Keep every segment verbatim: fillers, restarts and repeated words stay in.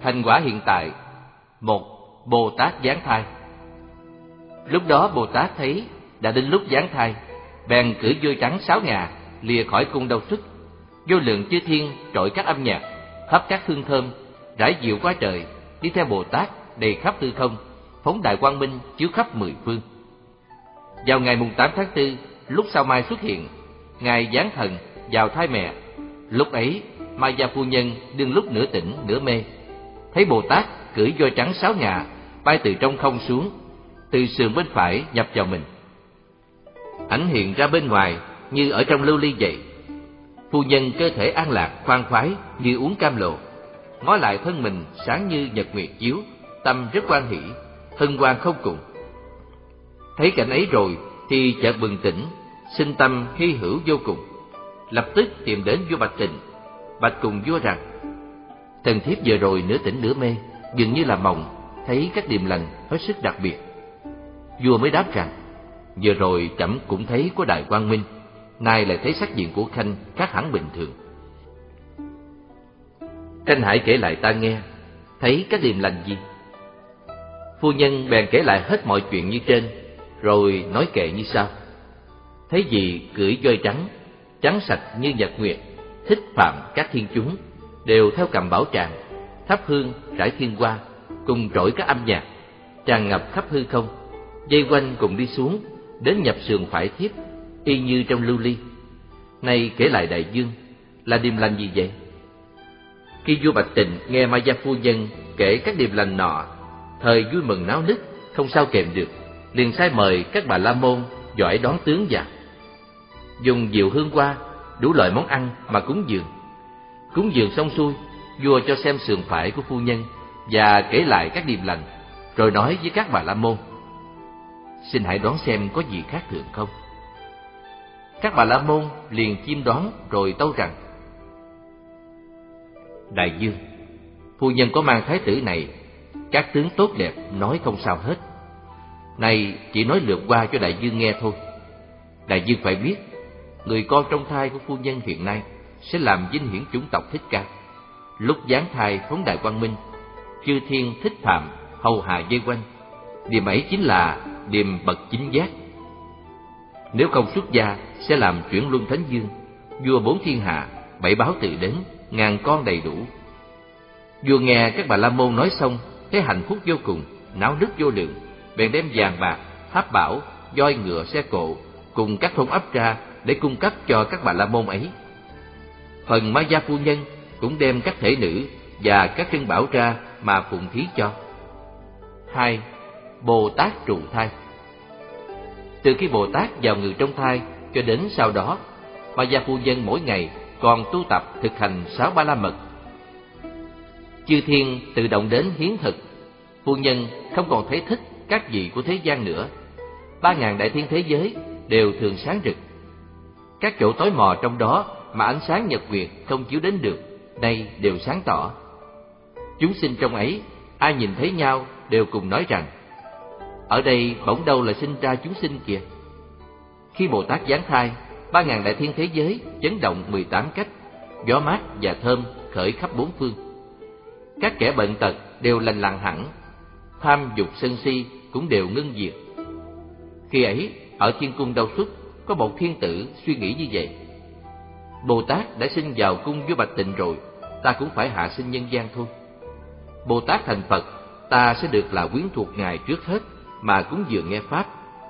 Thành quả hiện tại. Một. Bồ Tát giáng thai. Lúc đó Bồ Tát thấy đã đến lúc giáng thai, bèn cưỡi voi trắng sáu ngà, lìa khỏi cung Đâu Xuất. Vô lượng chư thiên trội các âm nhạc, thắp các hương thơm, rải diệu quá trời, đi theo Bồ Tát đầy khắp tư không, phóng đại quang minh chiếu khắp mười phương. Vào ngày mùng tám tháng tư, lúc sao mai xuất hiện, ngài giáng thần vào thai mẹ. Lúc ấy Maya phu nhân đương lúc nửa tỉnh nửa mê, thấy Bồ Tát cưỡi voi trắng sáu ngà bay từ trong không xuống, từ sườn bên phải nhập vào mình. Ảnh hiện ra bên ngoài như ở trong lưu ly vậy. Phu nhân cơ thể an lạc khoan khoái như uống cam lộ, ngó lại thân mình sáng như nhật nguyệt chiếu, tâm rất hoan hỷ, hân hoan không cùng. Thấy cảnh ấy rồi thì chợt bừng tỉnh, sinh tâm hy hữu vô cùng, lập tức tìm đến vua Bạch Tịnh, bạch cùng vua rằng: thần thiếp vừa rồi nửa tỉnh nửa mê, dường như là mộng, thấy các điềm lành hết sức đặc biệt. Vua mới đáp rằng: vừa rồi trẫm cũng thấy có đại quang minh, nay lại thấy sắc diện của Khanh khác hẳn bình thường. Khanh hãy kể lại ta nghe, thấy các điềm lành gì? Phu nhân bèn kể lại hết mọi chuyện như trên, rồi nói kệ như sau: thấy gì cưỡi voi trắng, trắng sạch như nhật nguyệt, thích phạm các thiên chúng, đều theo cầm bảo tràng, thắp hương rải thiên hoa, cùng trỗi các âm nhạc, tràn ngập khắp hư không, dây quanh cùng đi xuống, đến nhập sườn phải thiếp, y như trong lưu ly. Nay kể lại đại dương, là điềm lành gì vậy? Khi vua Bạch Tịnh nghe Maya phu nhân kể các điềm lành nọ, thời vui mừng náo nức, không sao kèm được, liền sai mời các bà la môn giỏi đoán tướng vào, dùng diệu hương hoa, đủ loại món ăn mà cúng dường. Cúng dường xong xuôi, vua cho xem sườn phải của phu nhân và kể lại các điềm lành, rồi nói với các bà la môn: xin hãy đoán xem có gì khác thường không. Các bà la môn liền chiêm đoán rồi tâu rằng: đại dương, phu nhân có mang thái tử này, các tướng tốt đẹp nói không sao hết. Này chỉ nói lượt qua cho đại dương nghe thôi. Đại dương phải biết, người con trong thai của phu nhân hiện nay sẽ làm vinh hiển chủng tộc Thích Ca. Lúc giáng thai phóng đại quang minh, chư thiên thích phạm hầu hạ dây quanh, điềm ấy chính là điềm bậc chính giác. Nếu không xuất gia sẽ làm chuyển luân thánh dương, vua bốn thiên hạ, bảy báo tự đến, ngàn con đầy đủ. Vua nghe các bà la môn nói xong, thấy hạnh phúc vô cùng, náo nức vô lượng, bèn đem vàng bạc, tháp bảo, voi ngựa xe cộ cùng các thôn ấp ra để cung cấp cho các bà la môn ấy. Phần Maya phu nhân cũng đem các thể nữ và các trân bảo ra mà phụng thí cho. Hai. Bồ Tát trụ thai. Từ khi Bồ Tát vào ngự trong thai cho đến sau đó, Maya phu nhân mỗi ngày còn tu tập thực hành sáu ba la mật. Chư thiên tự động đến hiến thực. Phu nhân không còn thấy thích các vị của thế gian nữa. Ba ngàn đại thiên thế giới đều thường sáng rực. Các chỗ tối mò trong đó mà ánh sáng nhật nguyệt không chiếu đến được, nay đều sáng tỏ. Chúng sinh trong ấy, ai nhìn thấy nhau đều cùng nói rằng: ở đây bỗng đâu là sinh ra chúng sinh kìa. Khi Bồ Tát giáng thai, ba ngàn đại thiên thế giới chấn động mười tám cách, gió mát và thơm khởi khắp bốn phương. Các kẻ bệnh tật đều lành lặn hẳn, tham dục sân si cũng đều ngưng diệt. Khi ấy, ở thiên cung Đâu Xuất có một thiên tử suy nghĩ như vậy: Bồ Tát đã sinh vào cung vua Bạch Tịnh rồi, ta cũng phải hạ sinh nhân gian thôi. Bồ Tát thành Phật, ta sẽ được là quyến thuộc ngài trước hết mà cúng dường nghe pháp.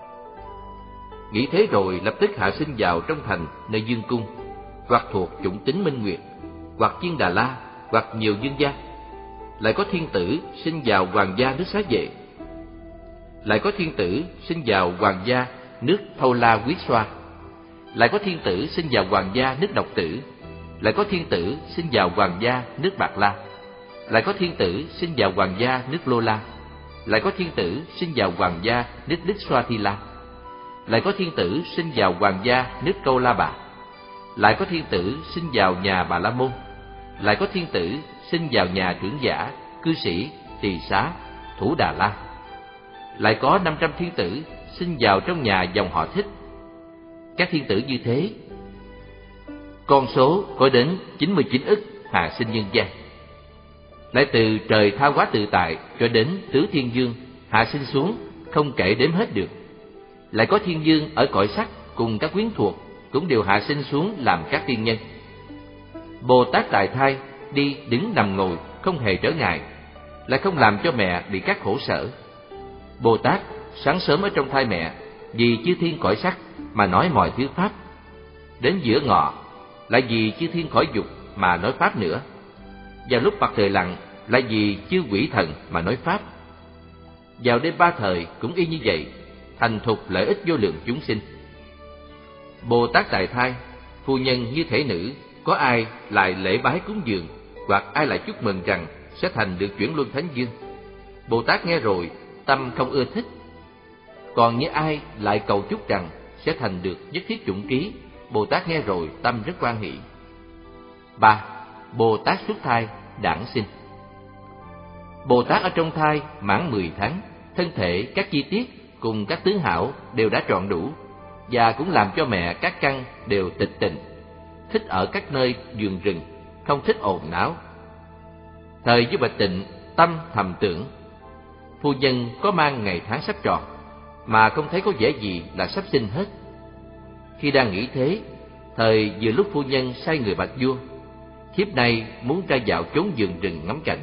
Nghĩ thế rồi lập tức hạ sinh vào trong thành nơi dương cung, hoặc thuộc chủng tính Minh Nguyệt, hoặc Chiên Đà La, hoặc nhiều dương gia. Lại có thiên tử sinh vào hoàng gia nước Xá Vệ. Lại có thiên tử sinh vào hoàng gia nước Thâu La Quyết Xoa. Lại có thiên tử sinh vào hoàng gia nước Độc Tử. Lại có thiên tử sinh vào hoàng gia nước Bạc La. Lại có thiên tử sinh vào hoàng gia nước Lô La. Lại có thiên tử sinh vào hoàng gia nước Đức Xoa Thi La. Lại có thiên tử sinh vào hoàng gia nước Câu La Bà. Lại có thiên tử sinh vào nhà Bà La Môn. Lại có thiên tử sinh vào nhà trưởng giả, cư sĩ, tỳ xá, Thủ Đà La. Lại có năm trăm thiên tử sinh vào trong nhà dòng họ Thích. Các thiên tử như thế, con số có đến chín mươi chín ức hạ sinh nhân gian. Lại từ trời tha hóa tự tại cho đến tứ thiên dương hạ sinh xuống không kể đếm hết được. Lại có thiên dương ở cõi sắc cùng các quyến thuộc cũng đều hạ sinh xuống làm các tiên nhân. Bồ Tát Đại Thai đi đứng nằm ngồi không hề trở ngại, lại không làm cho mẹ bị các khổ sở. Bồ Tát sáng sớm ở trong thai mẹ vì chư thiên cõi sắc mà nói mọi thứ pháp. Đến giữa ngọ lại vì chư thiên cõi dục mà nói pháp nữa. Vào lúc mặt trời lặn lại vì chư quỷ thần mà nói pháp. Vào đêm ba thời cũng y như vậy, thành thục lợi ích vô lượng chúng sinh. Bồ Tát Đại Thai, phu nhân như thể nữ, có ai lại lễ bái cúng dường, hoặc ai lại chúc mừng rằng sẽ thành được chuyển luân thánh dương, Bồ Tát nghe rồi tâm không ưa thích. Còn như ai lại cầu chúc rằng sẽ thành được nhất thiết chủng ký, Bồ Tát nghe rồi tâm rất hoan hỷ. Ba. Bồ Tát xuất thai đản sinh. Bồ Tát ở trong thai mãn mười tháng, thân thể các chi tiết cùng các tướng hảo đều đã trọn đủ, và cũng làm cho mẹ các căn đều tịch tịnh, thích ở các nơi vườn rừng, không thích ồn náo. Thời vua Bạch Tịnh tâm thầm tưởng, phu nhân có mang ngày tháng sắp tròn, mà không thấy có vẻ gì là sắp sinh hết. Khi đang nghĩ thế, thời vừa lúc phu nhân sai người bạch vua, thiếp này muốn ra dạo chốn vườn rừng ngắm cảnh.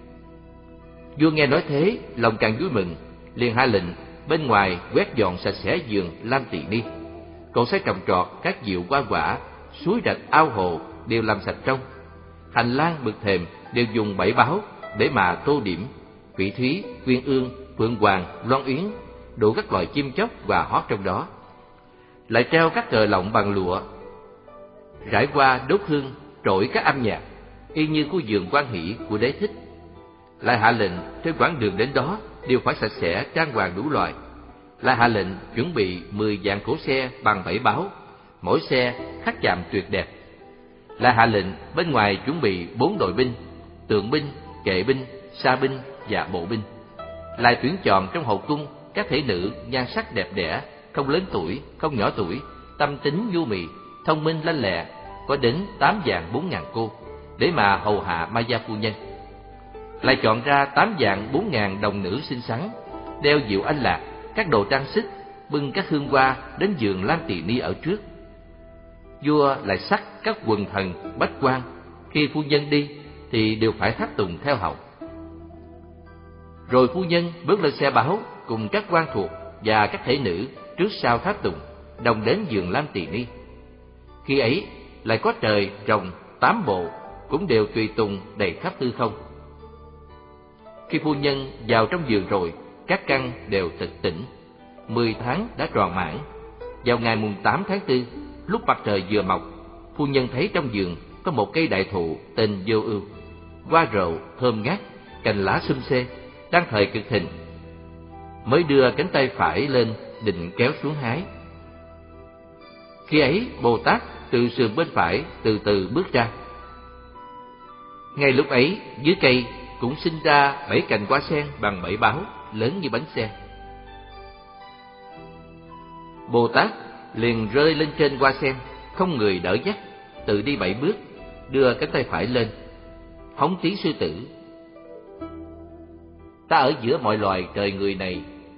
Vua nghe nói thế, lòng càng vui mừng, liền hạ lệnh bên ngoài quét dọn sạch sẽ vườn Lam Tỳ Ni, còn sẽ trồng trọt các diệu hoa quả, suối rạch ao hồ đều làm sạch trong. Hành lang bậc thềm đều dùng bảy báo để mà tô điểm, phỉ thúy, quyên ương, phượng hoàng, loan uyến, đủ các loài chim chóc và hót trong đó. Lại treo các cờ lọng bằng lụa, rải qua đốt hương, trỗi các âm nhạc, y như khu vườn Quan Hỷ của Đế Thích. Lại hạ lệnh trên quãng đường đến đó đều phải sạch sẽ trang hoàng đủ loại. Lại hạ lệnh chuẩn bị mười vạn cỗ xe bằng bảy báo, mỗi xe khắc chạm tuyệt đẹp. Lại hạ lệnh bên ngoài chuẩn bị bốn đội binh, tượng binh, kệ binh, sa binh và bộ binh. Lại tuyển chọn trong hậu cung các thể nữ nhan sắc đẹp đẽ, không lớn tuổi, không nhỏ tuổi, tâm tính nhu mì, thông minh lanh lẹ, có đến tám vạn bốn ngàn cô, để mà hầu hạ Maya phu nhân. Lại chọn ra tám vạn bốn ngàn đồng nữ xinh xắn, đeo diệu anh lạc, các đồ trang sức, bưng các hương hoa đến giường Lam Tỳ Ni ở trước. Vua lại sắc các quần thần bách quan, khi phu nhân đi thì đều phải tháp tùng theo hầu. Rồi phu nhân bước lên xe báo cùng các quan thuộc và các thể nữ trước sau tháp tùng, đồng đến giường Lam Tỳ Ni. Khi ấy lại có trời rồng tám bộ cũng đều tùy tùng đầy khắp hư không. Khi phu nhân vào trong giường rồi, các căn đều tịch tỉnh. Mười tháng đã tròn mãn. Vào ngày mùng tám tháng tư, lúc mặt trời vừa mọc, phu nhân thấy trong giường có một cây đại thụ tên Vô Ưu, hoa rậu thơm ngát, cành lá xum xê, đang thời cực thịnh. Mới đưa cánh tay phải lên định kéo xuống hái. Khi ấy Bồ Tát từ sườn bên phải từ từ bước ra. Ngay lúc ấy dưới cây cũng sinh ra bảy cành hoa sen bằng bảy báo, lớn như bánh xe. Bồ Tát liền rơi lên trên hoa sen, không người đỡ dắt, tự đi bảy bước, đưa cánh tay phải lên, hống tiếng sư tử: ta ở giữa mọi loài trời người này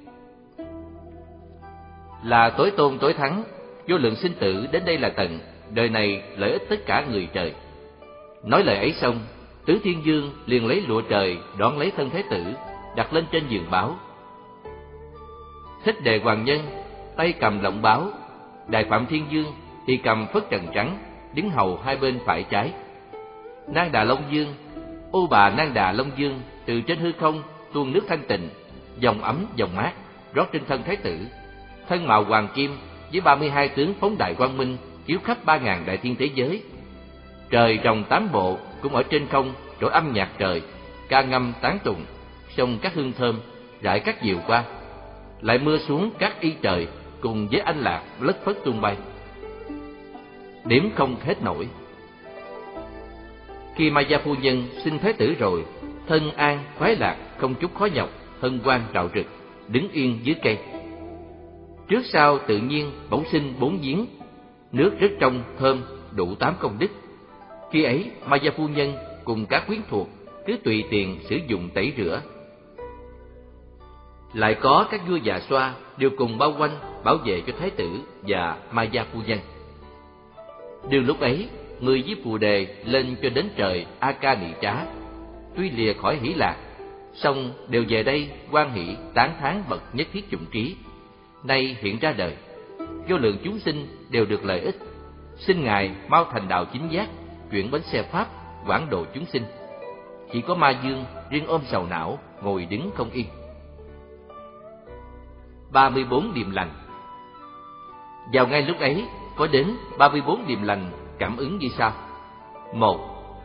là tối tôn tối thắng, vô lượng sinh tử đến đây là tận, đời này lợi ích tất cả người trời. Nói lời ấy xong, Tứ Thiên Dương liền lấy lụa trời đón lấy thân Thế Tử, đặt lên trên giường báo. Thích Đề Hoàng Nhân tay cầm lọng báo, Đại Phạm Thiên Dương thì cầm phất trần trắng, đứng hầu hai bên phải trái. Nang Đà Long Dương, ô bà Nang Đà Long Dương từ trên hư không tuôn nước thanh tịnh, dòng ấm dòng mát rót trên thân Thái Tử. Thân màu hoàng kim với ba mươi hai tướng phóng đại quang minh chiếu khắp ba ngàn đại thiên thế giới. Trời rồng tám bộ cũng ở trên không trỗi âm nhạc trời, ca ngâm tán tụng, xông các hương thơm, rải các diệu qua. Lại mưa xuống các y trời cùng với anh lạc lất phất tung bay, đếm không hết nổi. Khi Maya phu nhân sinh Thái Tử rồi, thân an khoái lạc, không chút khó nhọc, hân hoan rạo rực, đứng yên dưới cây. Trước sau tự nhiên bỗng sinh bốn giếng, nước rất trong thơm, đủ tám công đức. Khi ấy Maya phu nhân cùng các quyến thuộc cứ tùy tiền sử dụng tẩy rửa. Lại có các vua già xoa đều cùng bao quanh bảo vệ cho thái tử và Maya phu nhân. Đương lúc ấy, người với phù đề lên cho đến trời A Ca Nị Trá, tuy lìa khỏi hỷ lạc, song đều về đây hoan hỷ tán thán bậc nhất thiết chủng trí, nay hiện ra đời, vô lượng chúng sinh đều được lợi ích. Xin ngài mau thành đạo chính giác, chuyển bánh xe pháp, quảng độ chúng sinh. Chỉ có Ma Dương riêng ôm sầu não, ngồi đứng không yên. ba mươi bốn điềm lành. Vào ngay lúc ấy, có đến ba mươi bốn điềm lành cảm ứng như sau. Một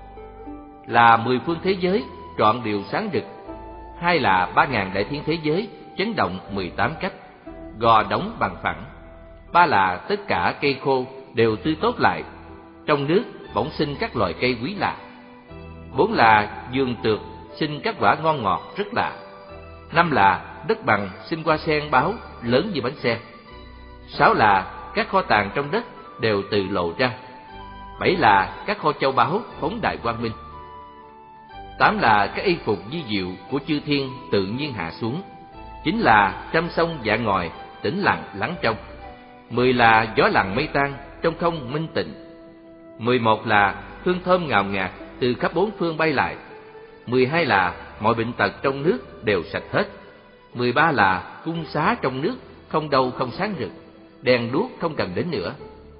là mười phương thế giới trọn đều sáng rực. Hai là ba ngàn đại thiên thế giới chấn động mười tám cách, gò đóng bằng phẳng. Ba là tất cả cây khô đều tươi tốt lại, trong nước bỗng sinh các loài cây quý lạ. Bốn là vườn tược sinh các quả ngon ngọt rất lạ. Năm là đất bằng sinh hoa sen báo lớn như bánh xe. Sáu là các kho tàng trong đất đều tự lộ ra. Bảy là các kho châu báu phóng đại quang minh. Tám là các y phục di diệu của chư thiên tự nhiên hạ xuống. Chín là trăm sông dạ ngòi tĩnh lặng lắng trong. Mười là gió lặng mây tan trong không minh tịnh. Mười một là hương thơm ngào ngạt từ khắp bốn phương bay lại. Mười hai là mọi bệnh tật trong nước đều sạch hết. Mười ba là cung xá trong nước không đâu không sáng rực, đèn đuốc không cần đến nữa.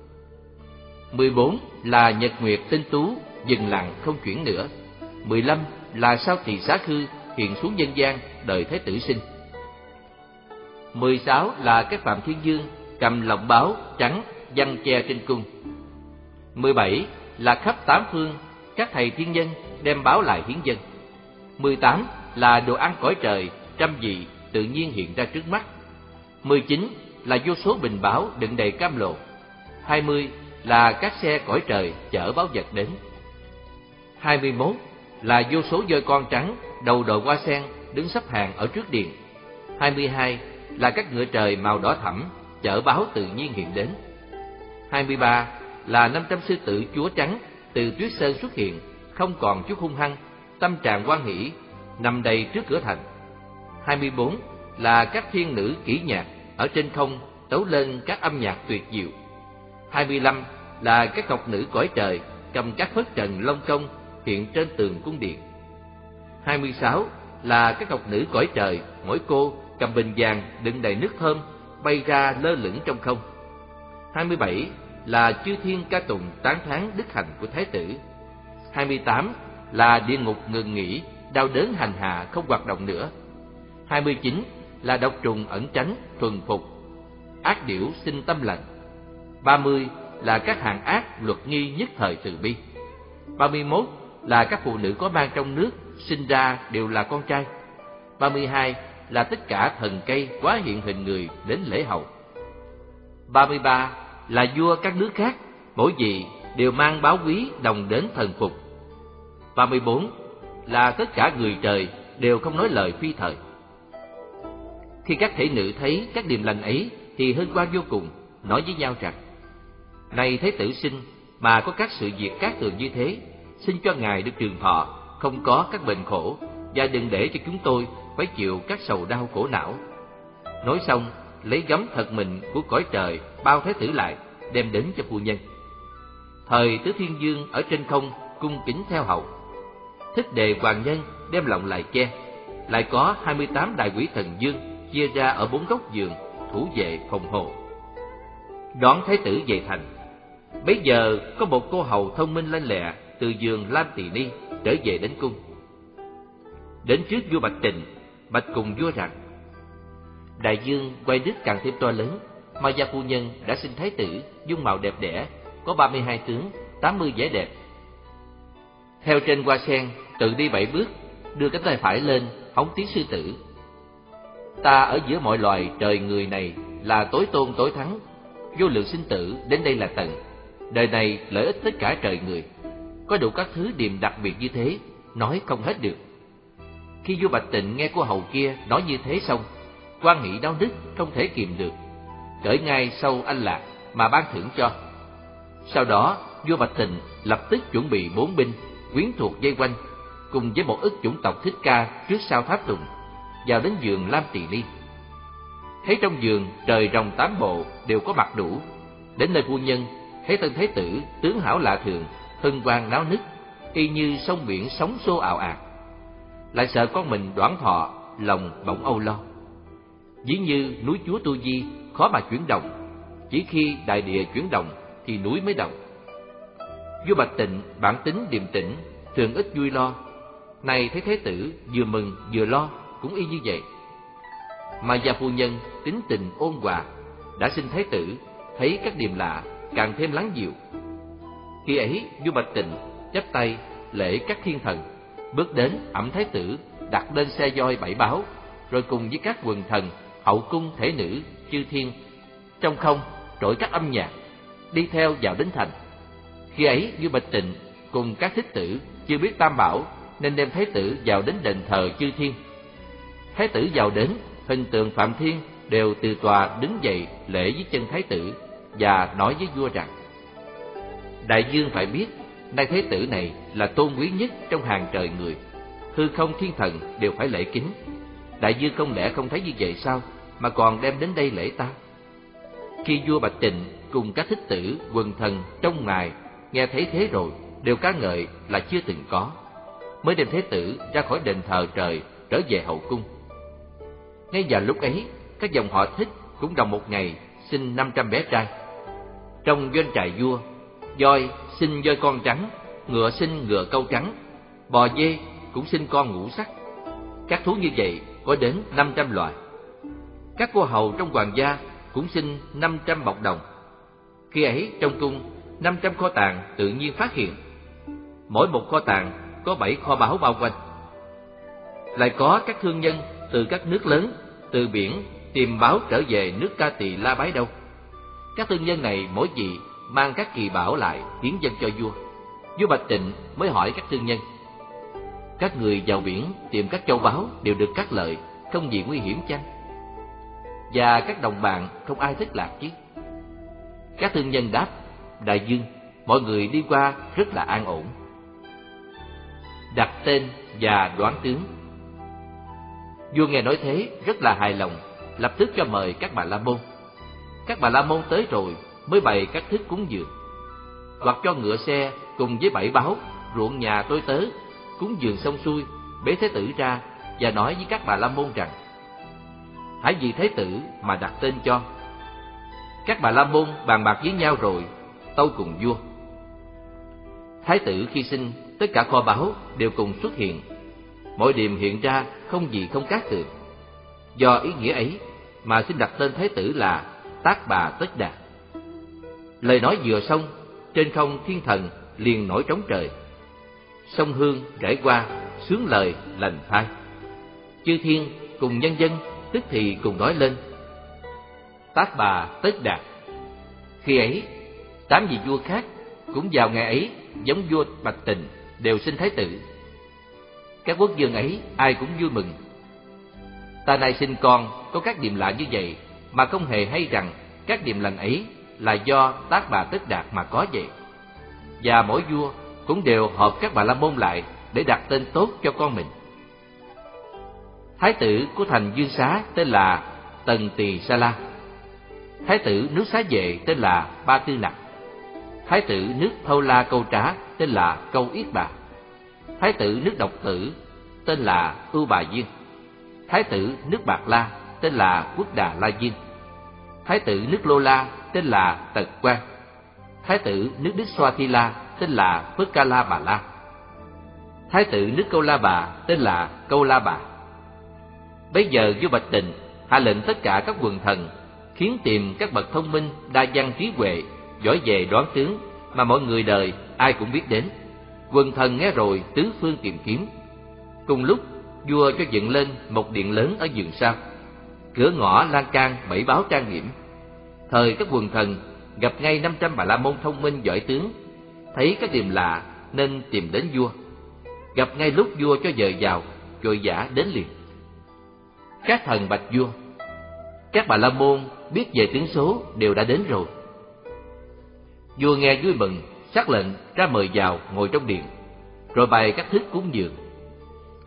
Mười bốn là nhật nguyệt tinh tú dừng lặng không chuyển nữa. Mười lăm là sao tỳ xá khư hiện xuống nhân gian đời Thái tử sinh. Mười sáu là các phạm thiên dương cầm lọng báo trắng giăng che trên cung. Mười bảy là khắp tám phương các thầy thiên nhân đem báo lại hiến dân. Mười tám là đồ ăn cõi trời trăm vị tự nhiên hiện ra trước mắt. Mười chín là vô số bình báo đựng đầy cam lộ. Hai mươi là các xe cõi trời chở báu vật đến. Hai mươi mốt là vô số voi con trắng đầu đội hoa sen đứng sắp hàng ở trước điện. Hai mươi hai là các ngựa trời màu đỏ thẫm chở báo tự nhiên hiện đến. Hai mươi ba là năm trăm sư tử chúa trắng từ tuyết sơn xuất hiện, không còn chút hung hăng, tâm trạng hoan hỷ, nằm đầy trước cửa thành. Hai mươi bốn là các thiên nữ kỹ nhạc ở trên không tấu lên các âm nhạc tuyệt diệu. Hai mươi lăm là các ngọc nữ cõi trời cầm các phất trần long công hiện trên tường cung điện. Hai mươi sáu là các ngọc nữ cõi trời, mỗi cô cầm bình vàng đựng đầy nước thơm bay ra lơ lửng trong không. Hai mươi bảy là chư thiên ca tụng tán thán đức hạnh của thái tử. Hai mươi tám là địa ngục ngừng nghỉ, đau đớn hành hạ không hoạt động nữa. Hai mươi chín là độc trùng ẩn tránh thuần phục, ác điểu sinh tâm lành. Ba mươi là các hạng ác luật nghi nhất thời từ bi. Ba mươi mốt là các phụ nữ có mang trong nước sinh ra đều là con trai. Ba mươi hai là tất cả thần cây quá hiện hình người đến lễ hậu. Ba mươi ba là vua các nước khác, mỗi vị đều mang báo quý đồng đến thần phục. Ba mươi bốn là tất cả người trời đều không nói lời phi thời. Khi các thể nữ thấy các điềm lành ấy thì hân hoan vô cùng, nói với nhau rằng: này Thế tử sinh, mà có các sự việc cát tường như thế, xin cho ngài được trường thọ, không có các bệnh khổ, và đừng để cho chúng tôi phải chịu các sầu đau khổ não. Nói xong, lấy gấm thật mình của cõi trời bao thái tử lại, đem đến cho phu nhân. Thời Tứ Thiên Dương ở trên không cung kính theo hậu. Thích Đề hoàng nhân đem lọng lại che. Lại có hai mươi tám đại quỷ thần dương chia ra ở bốn góc giường thủ vệ phòng hộ. Đón thái tử về thành. Bấy giờ có một cô hầu thông minh lanh lẹ từ giường Lam Tỳ Ni trở về đến cung. Đến trước vua Bạch Trình, bạch cùng vua rằng: đại dương quay đức càng thêm to lớn, Maya phu nhân đã sinh thái tử dung mạo đẹp đẽ, có ba mươi hai tướng, tám mươi vẻ đẹp. Theo trên hoa sen, tự đi bảy bước, đưa cánh tay phải lên hóng tiếng sư tử. Ta ở giữa mọi loài trời người này là tối tôn tối thắng, vô lượng sinh tử đến đây là tận. Đời này lợi ích tất cả trời người, có đủ các thứ điềm đặc biệt như thế, nói không hết được. Khi vua Bạch Tịnh nghe cô hầu kia nói như thế xong, quan hỷ đau đứt không thể kìm được, cởi ngay sau anh lạc mà ban thưởng cho. Sau đó vua Bạch Tịnh lập tức chuẩn bị bốn binh quyến thuộc vây quanh, cùng với một ít chủng tộc Thích Ca trước sau tháp tùng, vào đến giường Lam Tỳ Ni. Thấy trong giường trời rồng tám bộ đều có mặt đủ. Đến nơi phu nhân thấy tân thái tử tướng hảo lạ thường, hân hoan náo nức, y như sông biển sóng xô ào ạt. Lại sợ con mình đoản thọ, lòng bỗng âu lo. Ví như núi Chúa Tu Di khó mà chuyển động, chỉ khi đại địa chuyển động thì núi mới động. Vua Bạch Tịnh bản tính điềm tĩnh, thường ít vui lo. Này thấy thái tử vừa mừng vừa lo cũng y như vậy. Mà gia phu nhân tính tình ôn hòa, đã sinh thái tử, thấy các điềm lạ càng thêm lắng dịu. Khi ấy vua Bạch Tịnh chắp tay lễ các thiên thần, bước đến ẵm thái tử đặt lên xe voi bảy báo, rồi cùng với các quần thần, hậu cung thể nữ, chư thiên trong không trỗi các âm nhạc, đi theo vào đến thành. Khi ấy vua Bạch Tịnh cùng các thích tử chưa biết tam bảo, nên đem thái tử vào đến đền thờ chư thiên. Thái tử vào đến, hình tượng Phạm Thiên đều từ tòa đứng dậy lễ với chân thái tử và nói với vua rằng: đại vương phải biết, nay thái tử này là tôn quý nhất trong hàng trời người, hư không thiên thần đều phải lễ kính. Đại vương không lẽ không thấy như vậy sao, mà còn đem đến đây lễ ta? Khi vua Bạch Tịnh cùng các thích tử, quần thần trong ngài nghe thấy thế rồi, đều ca ngợi là chưa từng có, mới đem thái tử ra khỏi đền thờ trời trở về hậu cung. Ngay vào lúc ấy, các dòng họ Thích cũng đồng một ngày sinh năm trăm bé trai. Trong doanh trại vua, voi sinh voi con trắng, ngựa sinh ngựa câu trắng, bò dê cũng sinh con ngũ sắc. Các thú như vậy có đến năm trăm loài. Các cô hầu trong hoàng gia cũng sinh năm trăm bọc đồng. Khi ấy trong cung, năm trăm kho tàng tự nhiên phát hiện. Mỗi một kho tàng có bảy kho báu bao quanh. Lại có các thương nhân từ các nước lớn, từ biển tìm báo trở về nước Ca Tỳ La Bái đâu. Các thương nhân này mỗi vị mang các kỳ bảo lại hiến dâng cho vua. Vua Bạch Tịnh mới hỏi các thương nhân: các người vào biển tìm các châu báu đều được các lợi, không gì nguy hiểm chăng? Và các đồng bạn không ai thất lạc chứ? Các thương nhân đáp: đại vương, mọi người đi qua rất là an ổn. Đặt tên và đoán tướng. Vua nghe nói thế rất là hài lòng, lập tức cho mời các bà la môn. Các bà la môn tới rồi mới bày các thức cúng dường, hoặc cho ngựa xe cùng với bảy báo, ruộng nhà tôi tớ cúng dường xong xuôi, bế thái tử ra và nói với các bà la môn rằng: hãy vì thái tử mà đặt tên cho. Các bà la môn bàn bạc với nhau rồi tâu cùng vua. Thái tử khi sinh, tất cả kho báu đều cùng xuất hiện, mọi điềm hiện ra không gì không cát tường. Do ý nghĩa ấy mà xin đặt tên thái tử là Tác Bà Tất Đạt. Lời nói vừa xong, trên không thiên thần liền nổi trống trời, sông hương rải qua, sướng lời lành thai. Chư thiên cùng nhân dân tức thì cùng nói lên: Tác Bà Tất Đạt. Khi ấy, tám vị vua khác cũng vào ngày ấy giống vua Bạch Tịnh đều sinh thái tử. Các quốc vương ấy ai cũng vui mừng. Ta nay sinh con có các điềm lạ như vậy, mà không hề hay rằng các điềm lành ấy là do Tác Bà Tất Đạt mà có vậy. Và mỗi vua cũng đều họp các bà la môn lại để đặt tên tốt cho con mình. Thái tử của thành Dương Xá tên là Tần Tỳ Sa La. Thái tử nước Xá Vệ tên là Ba Tư Nặc. Thái tử nước Thâu La Câu Trá tên là Câu Yết Bà. Thái tử nước Độc Tử tên là Ưu Bà Viên. Thái tử nước Bạc La tên là Quốc Đà La Viên. Thái tử nước Lô La tên là Tật Quan. Thái tử nước Đức Xoa Thi La tên là Phất Ca La Bà La. Thái tử nước Câu La Bà tên là Câu La Bà. Bây giờ vua Bạch Tịnh hạ lệnh tất cả các quần thần khiến tìm các bậc thông minh, đa văn trí huệ, giỏi về đoán tướng mà mọi người đời ai cũng biết đến. Quần thần nghe rồi tứ phương tìm kiếm. Cùng lúc vua cho dựng lên một điện lớn ở vườn sau, cửa ngõ lan can bảy báo trang nghiêm. Thời các quần thần gặp ngay năm trăm bà la môn thông minh giỏi tướng, thấy các điềm lạ nên tìm đến vua. Gặp ngay lúc vua cho dời vào, vội vã đến liền. Các thần bạch vua: các bà la môn biết về tướng số đều đã đến rồi. Vua nghe vui mừng, sắc lệnh ra mời vào ngồi trong điện, rồi bày các thức cúng dường.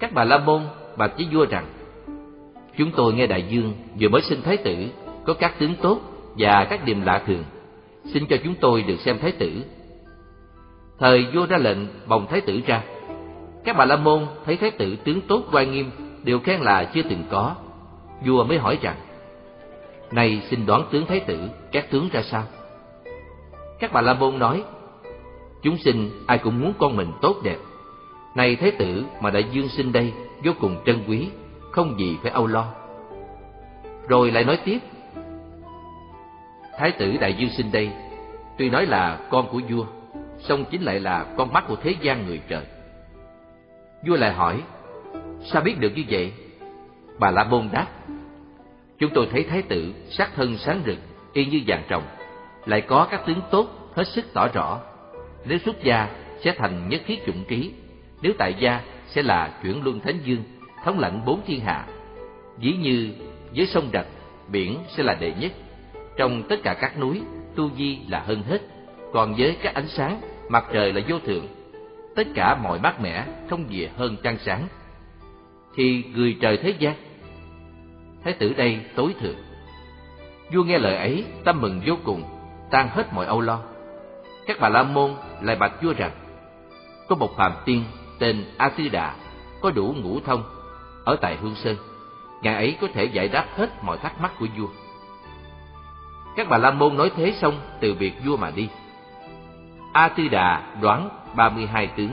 Các Bà La Môn bạch với vua rằng: chúng tôi nghe đại vương vừa mới sinh thái tử, có các tướng tốt và các điềm lạ thường, xin cho chúng tôi được xem thái tử. Thời vua ra lệnh bồng thái tử ra. Các Bà La Môn thấy thái tử tướng tốt oai nghiêm, đều khen là chưa từng có. Vua mới hỏi rằng: này xin đoán tướng thái tử, các tướng ra sao? Các Bà La Môn nói: chúng sinh ai cũng muốn con mình tốt đẹp. Này thái tử mà đại vương sinh đây vô cùng trân quý, không gì phải âu lo. Rồi lại nói tiếp: thái tử đại vương sinh đây tuy nói là con của vua, song chính lại là con mắt của thế gian người trời. Vua lại hỏi: sao biết được như vậy? Bà La Môn đáp: chúng tôi thấy thái tử sắc thân sáng rực, y như vàng ròng, lại có các tướng tốt hết sức tỏ rõ. Nếu xuất gia sẽ thành nhất thiết chủng trí, nếu tại gia sẽ là chuyển luân thánh vương, thống lãnh bốn thiên hạ. Ví như với sông rạch, biển sẽ là đệ nhất. Trong tất cả các núi, tu vi là hơn hết. Còn với các ánh sáng, mặt trời là vô thượng. Tất cả mọi mát mẻ không gì hơn trăng sáng. Thì người trời thế gian, thái tử đây tối thượng. Vua nghe lời ấy tâm mừng vô cùng, tan hết mọi âu lo. Các Bà La Môn lại bạch vua rằng: có một phàm tiên tên A Tư Đà, có đủ ngũ thông, ở tại Hương Sơn. Ngài ấy có thể giải đáp hết mọi thắc mắc của vua. Các Bà La Môn nói thế xong, từ biệt vua mà đi. A Tư Đà đoán ba mươi hai tướng.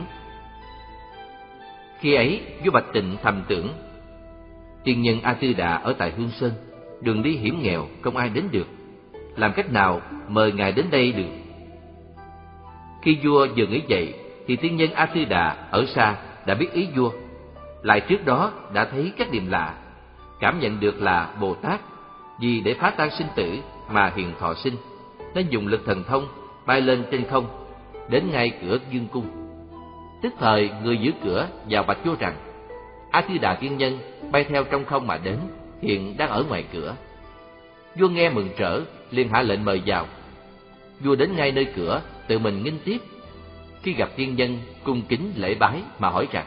Khi ấy vua Bạch Tịnh thầm tưởng: tiên nhân A Tư Đà ở tại Hương Sơn, đường đi hiểm nghèo, không ai đến được. Làm cách nào mời ngài đến đây được? Khi vua vừa nghĩ vậy, thì tiên nhân A Tư Đà ở xa đã biết ý vua, lại trước đó đã thấy các điềm lạ, cảm nhận được là Bồ Tát vì để phá tan sinh tử mà hiện thọ sinh, nên dùng lực thần thông bay lên trên không, đến ngay cửa vương cung. Tức thời người giữ cửa vào bạch vua rằng: A Tư Đà tiên nhân bay theo trong không mà đến, hiện đang ở ngoài cửa. Vua nghe mừng rỡ, liền hạ lệnh mời vào. Vua đến ngay nơi cửa, tự mình nghênh tiếp. Khi gặp tiên nhân, cung kính lễ bái mà hỏi rằng: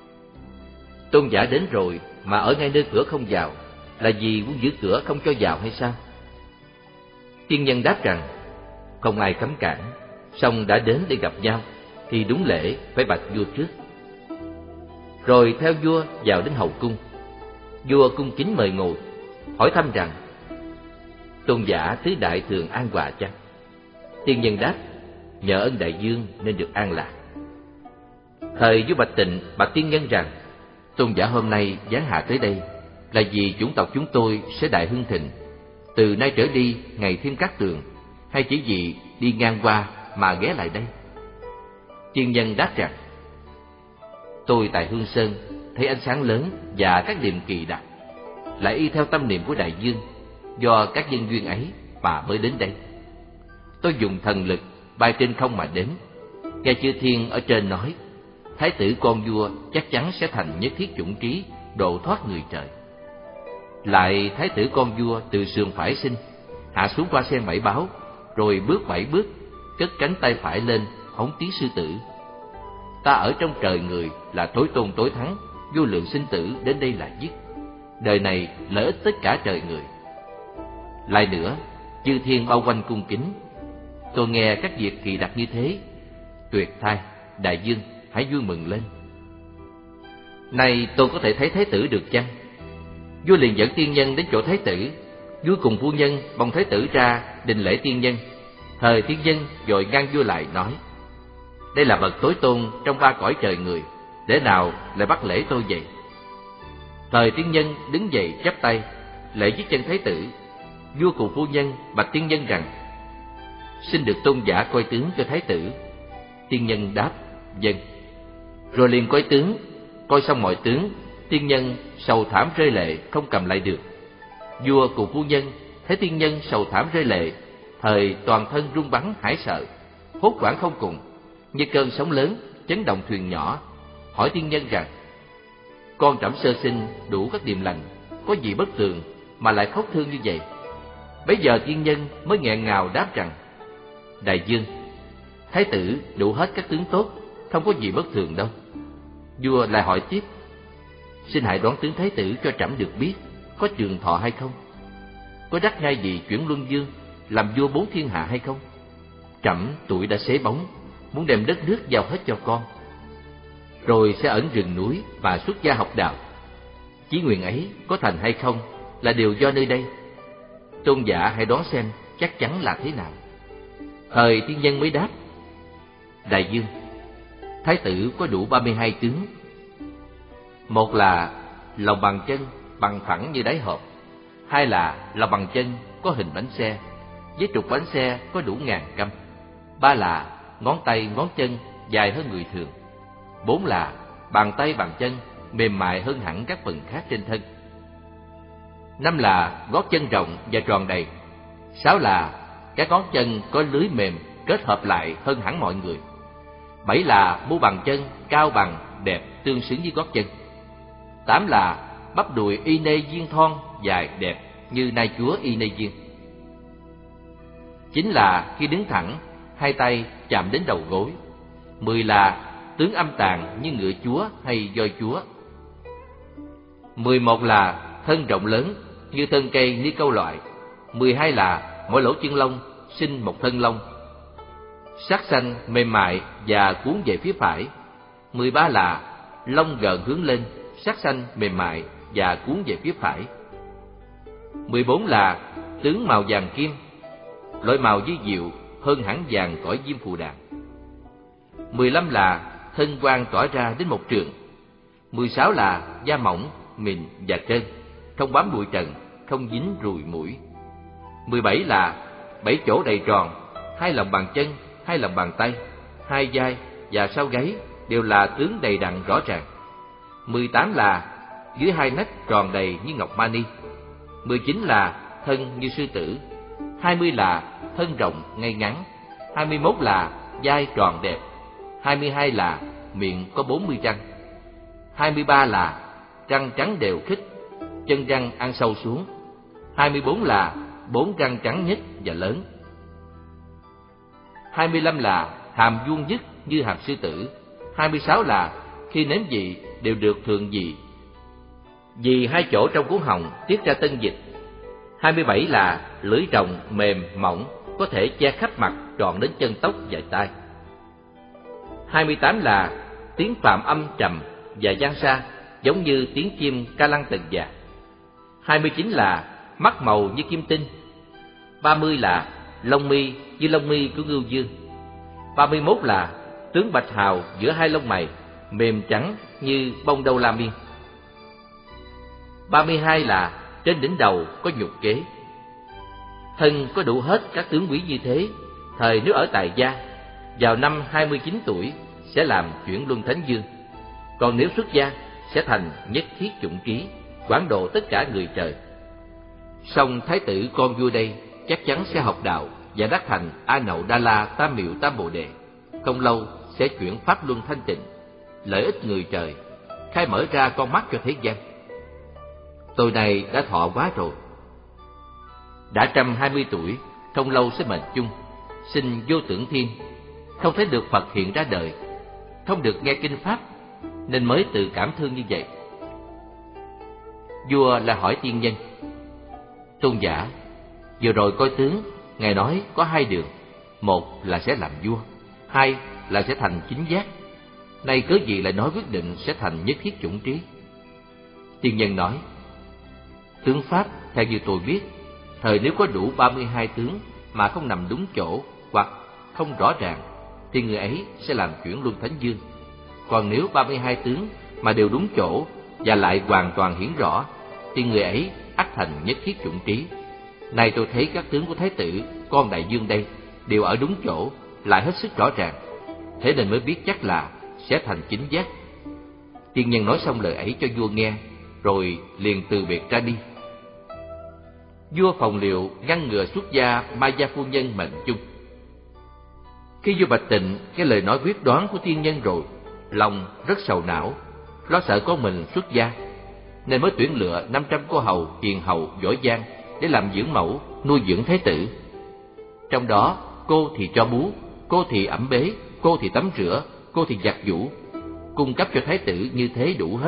tôn giả đến rồi mà ở ngay nơi cửa không vào, là vì muốn giữ cửa không cho vào hay sao? Tiên nhân đáp rằng: không ai cấm cản, song đã đến để gặp nhau thì đúng lễ phải bạch vua trước. Rồi theo vua vào đến hậu cung. Vua cung kính mời ngồi, hỏi thăm rằng: tôn giả tứ đại thường an hòa chăng? Tiên nhân đáp: nhờ ơn đại vương nên được an lạc. Thời vua Bạch Tịnh bạch tiên nhân rằng: tôn giả hôm nay giáng hạ tới đây là vì chủng tộc chúng tôi sẽ đại hưng thịnh. Từ nay trở đi ngày thêm cát tường, hay chỉ vì đi ngang qua mà ghé lại đây? Tiên nhân đáp rằng: tôi tại Hương Sơn thấy ánh sáng lớn và các điềm kỳ đặc, lại y theo tâm niệm của đại vương, do các nhân duyên ấy mà mới đến đây. Tôi dùng thần lực bay trên không mà đến, nghe chư thiên ở trên nói thái tử con vua chắc chắn sẽ thành nhất thiết chủng trí, độ thoát người trời. Lại thái tử con vua từ sườn phải sinh, hạ xuống qua sen bảy báo, rồi bước bảy bước, cất cánh tay phải lên hống tiếng sư tử. Ta ở trong trời người là tối tôn tối thắng, vô lượng sinh tử đến đây là giết. Đời này lợi ích tất cả trời người. Lại nữa, chư thiên bao quanh cung kính. Tôi nghe các việc kỳ đặc như thế, tuyệt thay, đại vương hãy vui mừng lên. Này tôi có thể thấy thái tử được chăng? Vua liền dẫn tiên nhân đến chỗ thái tử. Vua cùng phu nhân bồng thái tử ra đình lễ tiên nhân. Thời tiên nhân vội ngăn vua lại nói: đây là bậc tối tôn trong ba cõi trời người, để nào lại bắt lễ tôi vậy? Thời tiên nhân đứng dậy chắp tay lễ dưới chân thái tử. Vua cùng phu nhân bạch tiên nhân rằng: xin được tôn giả coi tướng cho thái tử. Tiên nhân đáp: vâng. Rồi liền coi tướng. Coi xong mọi tướng, tiên nhân sầu thảm rơi lệ, không cầm lại được. Vua cùng phu nhân thấy tiên nhân sầu thảm rơi lệ, thời toàn thân run bắn hãi sợ, hốt hoảng không cùng, như cơn sóng lớn chấn động thuyền nhỏ. Hỏi tiên nhân rằng: con trẫm sơ sinh đủ các điềm lành, có gì bất thường mà lại khóc thương như vậy? Bấy giờ tiên nhân mới nghẹn ngào đáp rằng: đại vương, thái tử đủ hết các tướng tốt, không có gì bất thường đâu. Vua lại hỏi tiếp: xin hãy đoán tướng thái tử cho trẫm được biết có trường thọ hay không, có đắc ngai vị chuyển luân dương, làm vua bốn thiên hạ hay không. Trẫm tuổi đã xế bóng, muốn đem đất nước giao hết cho con, rồi sẽ ẩn rừng núi và xuất gia học đạo. Chí nguyện ấy có thành hay không là điều do nơi đây. Tôn giả hãy đoán xem chắc chắn là thế nào. Thời tiên nhân mới đáp: Đại vương, thái tử có đủ ba mươi hai tướng. Một là lòng bàn chân bằng phẳng như đáy hộp, hai là lòng bàn chân có hình bánh xe, với trục bánh xe có đủ ngàn căm, ba là ngón tay ngón chân dài hơn người thường, bốn là bàn tay bàn chân mềm mại hơn hẳn các phần khác trên thân, năm là gót chân rộng và tròn đầy, sáu là các ngón chân có lưới mềm kết hợp lại hơn hẳn mọi người, bảy là mu bàn chân cao bằng đẹp tương xứng với gót chân, tám là bắp đùi y nê viên thon dài đẹp như nai chúa y nê viên, chín là khi đứng thẳng hai tay chạm đến đầu gối, mười là tướng âm tàn như ngựa chúa hay voi chúa, mười một là thân rộng lớn như thân cây ni câu loại, mười hai là mỗi lỗ chân lông sinh một thân lông, sắc xanh mềm mại và cuốn về phía phải, mười ba là lông gợn hướng lên, sắc xanh mềm mại và cuốn về phía phải, mười bốn là tướng màu vàng kim, loại màu dư diệu hơn hẳn vàng cõi diêm phù đàn, mười lăm là thân quang tỏa ra đến một trượng, mười sáu là da mỏng, mịn và trơn, không bám bụi trần, không dính ruồi mũi, mười bảy là bảy chỗ đầy tròn, hai lòng bàn chân, hai lòng bàn tay, hai vai và sau gáy đều là tướng đầy đặn rõ ràng, mười tám là dưới hai nách tròn đầy như ngọc mani, mười chín là thân như sư tử, hai mươi là thân rộng ngay ngắn, hai mươi mốt là vai tròn đẹp, hai mươi hai là miệng có bốn mươi răng, hai mươi ba là răng trắng đều khít, chân răng ăn sâu xuống, hai mươi bốn là bốn răng trắng nhất và lớn, hai mươi lăm là hàm vuông dứt như hàm sư tử, hai mươi sáu là khi nếm vị đều được thượng vị, vì hai chỗ trong cuốn họng tiết ra tân dịch, hai mươi bảy là lưỡi rồng mềm mỏng có thể che khắp mặt trọn đến chân tóc và tai, hai mươi tám là tiếng phạm âm trầm và vang xa giống như tiếng chim ca lăng tần già, hai mươi chín là mắt màu như kim tinh, ba mươi là lông mi như lông mi của ngưu dương, ba mươi mốt là tướng bạch hào giữa hai lông mày mềm trắng như bông đâu la miên, ba mươi hai là trên đỉnh đầu có nhục kế. Thân có đủ hết các tướng quý như thế, thời nếu ở tại gia, vào năm hai mươi chín tuổi sẽ làm chuyển luân thánh dương, còn nếu xuất gia sẽ thành nhất thiết chủng trí, quảng độ tất cả người trời. Song thái tử con vua đây chắc chắn sẽ học đạo và đắc thành A Nậu Đa La Tam Miệu Tam Bồ Đề, không lâu sẽ chuyển pháp luân thanh tịnh, lợi ích người trời, khai mở ra con mắt cho thế gian. Tôi này đã thọ quá rồi, đã trăm hai mươi tuổi, không lâu sẽ mệnh chung, xin vô tưởng thiên, không thấy được Phật hiện ra đời, không được nghe kinh pháp, nên mới tự cảm thương như vậy. Vua là hỏi tiên nhân: Tôn giả, vừa rồi coi tướng, ngài nói có hai đường, một là sẽ làm vua, hai là sẽ thành chính giác. Nay cớ gì lại nói quyết định sẽ thành nhất thiết chủng trí? Tiên nhân nói: Tướng pháp theo như tôi biết, thời nếu có đủ ba mươi hai tướng mà không nằm đúng chỗ hoặc không rõ ràng, thì người ấy sẽ làm chuyển luân thánh dương. Còn nếu ba mươi hai tướng mà đều đúng chỗ và lại hoàn toàn hiển rõ, thì người ấy ắt thành nhất thiết chủng trí. Nay tôi thấy các tướng của thái tử, con đại dương đây, đều ở đúng chỗ, lại hết sức rõ ràng, thế nên mới biết chắc là sẽ thành chính giác. Tiên nhân nói xong lời ấy cho vua nghe, rồi liền từ biệt ra đi. Vua phòng liệu ngăn ngừa xuất gia Mai Gia phu nhân mệnh chung. Khi vua Bạch Tịnh nghe lời nói quyết đoán của tiên nhân rồi, lòng rất sầu não, lo sợ con mình xuất gia, nên mới tuyển lựa năm trăm cô hầu hiền hậu giỏi giang để làm dưỡng mẫu nuôi dưỡng thái tử. Trong đó cô thì cho bú, cô thì ẵm bế, cô thì tắm rửa, cô thì giặt giũ, cung cấp cho thái tử như thế đủ hết,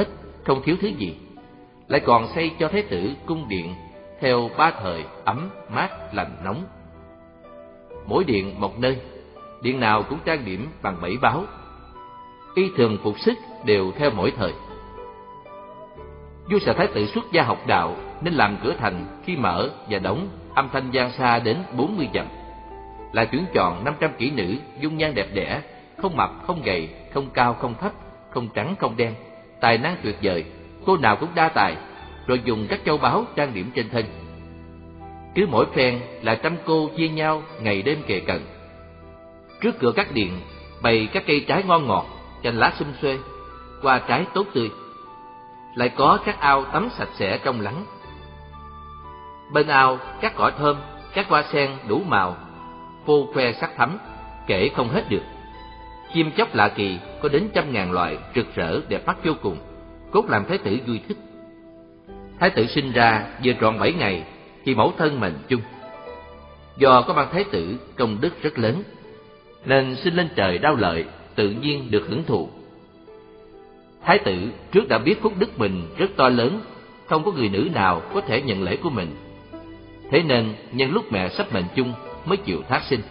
không thiếu thứ gì. Lại còn xây cho thái tử cung điện theo ba thời ấm, mát, lạnh, nóng. Mỗi điện một nơi, điện nào cũng trang điểm bằng bảy báo. Y thường phục sức đều theo mỗi thời. Vua sợ thái tử xuất gia học đạo nên làm cửa thành khi mở và đóng âm thanh vang xa đến bốn mươi dặm. Lại tuyển chọn năm trăm kỹ nữ dung nhan đẹp đẽ, không mập không gầy, không cao không thấp, không trắng không đen, tài năng tuyệt vời, cô nào cũng đa tài, rồi dùng các châu báu trang điểm trên thân. Cứ mỗi phen là trăm cô chia nhau ngày đêm kề cận. Trước cửa các điện bày các cây trái ngon ngọt, chanh lá sum xuê, hoa trái tốt tươi. Lại có các ao tắm sạch sẽ trong lắng. Bên ao các cỏ thơm, các hoa sen đủ màu, phô khoe sắc thắm, kể không hết được. Chim chóc lạ kỳ có đến trăm ngàn loại, rực rỡ đẹp mắt vô cùng, cốt làm thái tử vui thích. Thái tử sinh ra vừa tròn bảy ngày thì mẫu thân mệnh chung. Do có ban thái tử công đức rất lớn, nên sinh lên trời đau lợi, tự nhiên được hưởng thụ. Thái tử trước đã biết phúc đức mình rất to lớn, không có người nữ nào có thể nhận lễ của mình. Thế nên nhân lúc mẹ sắp mệnh chung mới chịu thác sinh.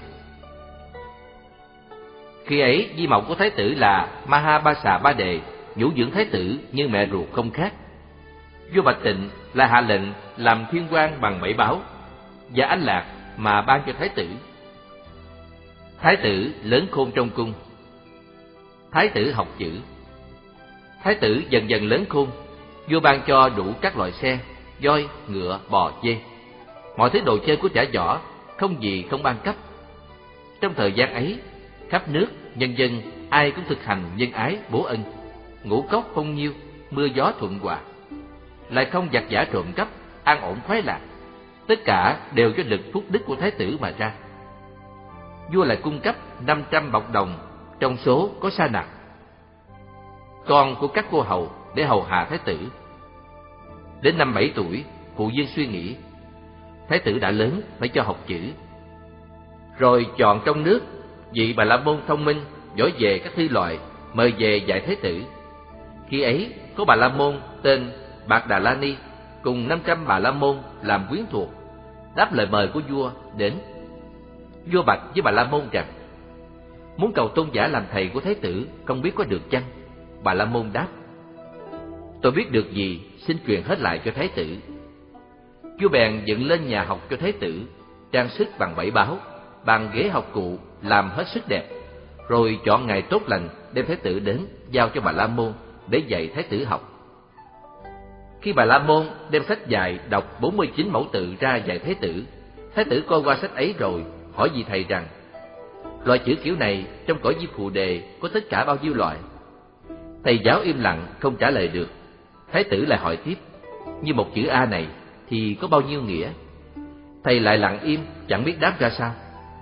Khi ấy di mẫu của thái tử là Mahabasa Ba Đề nhũ dưỡng thái tử như mẹ ruột không khác. Vua Bạch Tịnh là hạ lệnh làm thiên quan bằng bảy báo và ánh lạc mà ban cho thái tử. Thái tử lớn khôn trong cung. Thái tử học chữ. Thái tử dần dần lớn khôn, vua ban cho đủ các loại xe, voi, ngựa, bò, dê, mọi thứ đồ chơi của trẻ nhỏ, không gì không ban cấp. Trong thời gian ấy, khắp nước nhân dân ai cũng thực hành nhân ái bố ân, ngũ cốc không nhiêu, mưa gió thuận hòa, lại không giặc giả trộm cắp, an ổn khoái lạc. Tất cả đều do lực phúc đức của thái tử mà ra. Vua lại cung cấp năm trăm bọc đồng, trong số có Sa Nặc, con của các cô hầu, để hầu hạ thái tử. Đến năm bảy tuổi, phụ vương suy nghĩ, thái tử đã lớn, phải cho học chữ. Rồi chọn trong nước vị Bà La Môn thông minh, giỏi về các thi loại, mời về dạy thái tử. Khi ấy có Bà La Môn tên Bạc Đà La Ni cùng năm trăm Bà La Môn làm quyến thuộc, đáp lời mời của vua đến. Vua bạch với Bà La Môn rằng, muốn cầu tôn giả làm thầy của thái tử, không biết có được chăng? Bà La Môn đáp, tôi biết được gì, xin truyền hết lại cho thái tử. Vua bèn dựng lên nhà học cho thái tử, trang sức bằng bảy báo, bàn ghế học cụ làm hết sức đẹp, rồi chọn ngày tốt lành đem thái tử đến giao cho Bà La Môn để dạy thái tử học. Khi Bà La Môn đem sách dạy đọc bốn mươi chín mẫu tự ra dạy thái tử, thái tử coi qua sách ấy rồi hỏi vị thầy rằng, loại chữ kiểu này trong cõi Diêm Phù Đề có tất cả bao nhiêu loại? Thầy giáo im lặng không trả lời được. Thái tử lại hỏi tiếp, như một chữ A này thì có bao nhiêu nghĩa? Thầy lại lặng im chẳng biết đáp ra sao.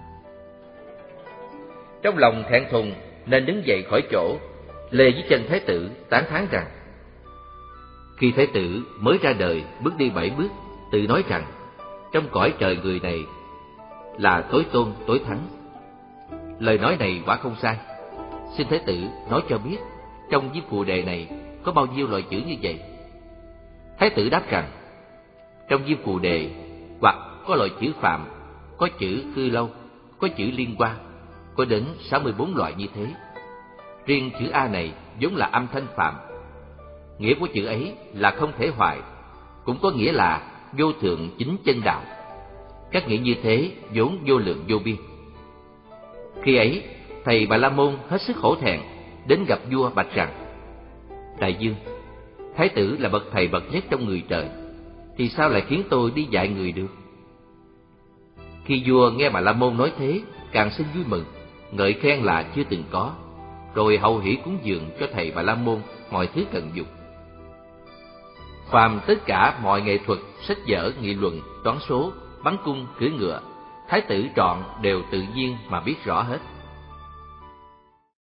Trong lòng thẹn thùng nên đứng dậy khỏi chỗ, lê dưới chân thái tử tán thán rằng, khi thái tử mới ra đời bước đi bảy bước, tự nói rằng trong cõi trời người này là tối tôn tối thắng. Lời nói này quả không sai. Xin thái tử nói cho biết trong Diêm Phù Đề này có bao nhiêu loại chữ như vậy? Thái tử đáp rằng, trong Diêm Phù Đề hoặc có loại chữ phạm, có chữ khư lâu, có chữ liên hoa, có đến sáu mươi bốn loại như thế. Riêng chữ A này vốn là âm thanh phạm. Nghĩa của chữ ấy là không thể hoại, cũng có nghĩa là vô thượng chính chân đạo. Các nghĩa như thế vốn vô lượng vô biên. Khi ấy, thầy Bà La Môn hết sức hổ thẹn, đến gặp vua bạch rằng, đại vương, thái tử là bậc thầy bậc nhất trong người trời, thì sao lại khiến tôi đi dạy người được? Khi vua nghe Bà La Môn nói thế, càng sinh vui mừng, ngợi khen là chưa từng có, rồi hậu hỷ cúng dường cho thầy Bà La Môn mọi thứ cần dùng. Phàm tất cả mọi nghệ thuật, sách vở, nghị luận, toán số, bắn cung, cưỡi ngựa, thái tử trọn đều tự nhiên mà biết rõ hết.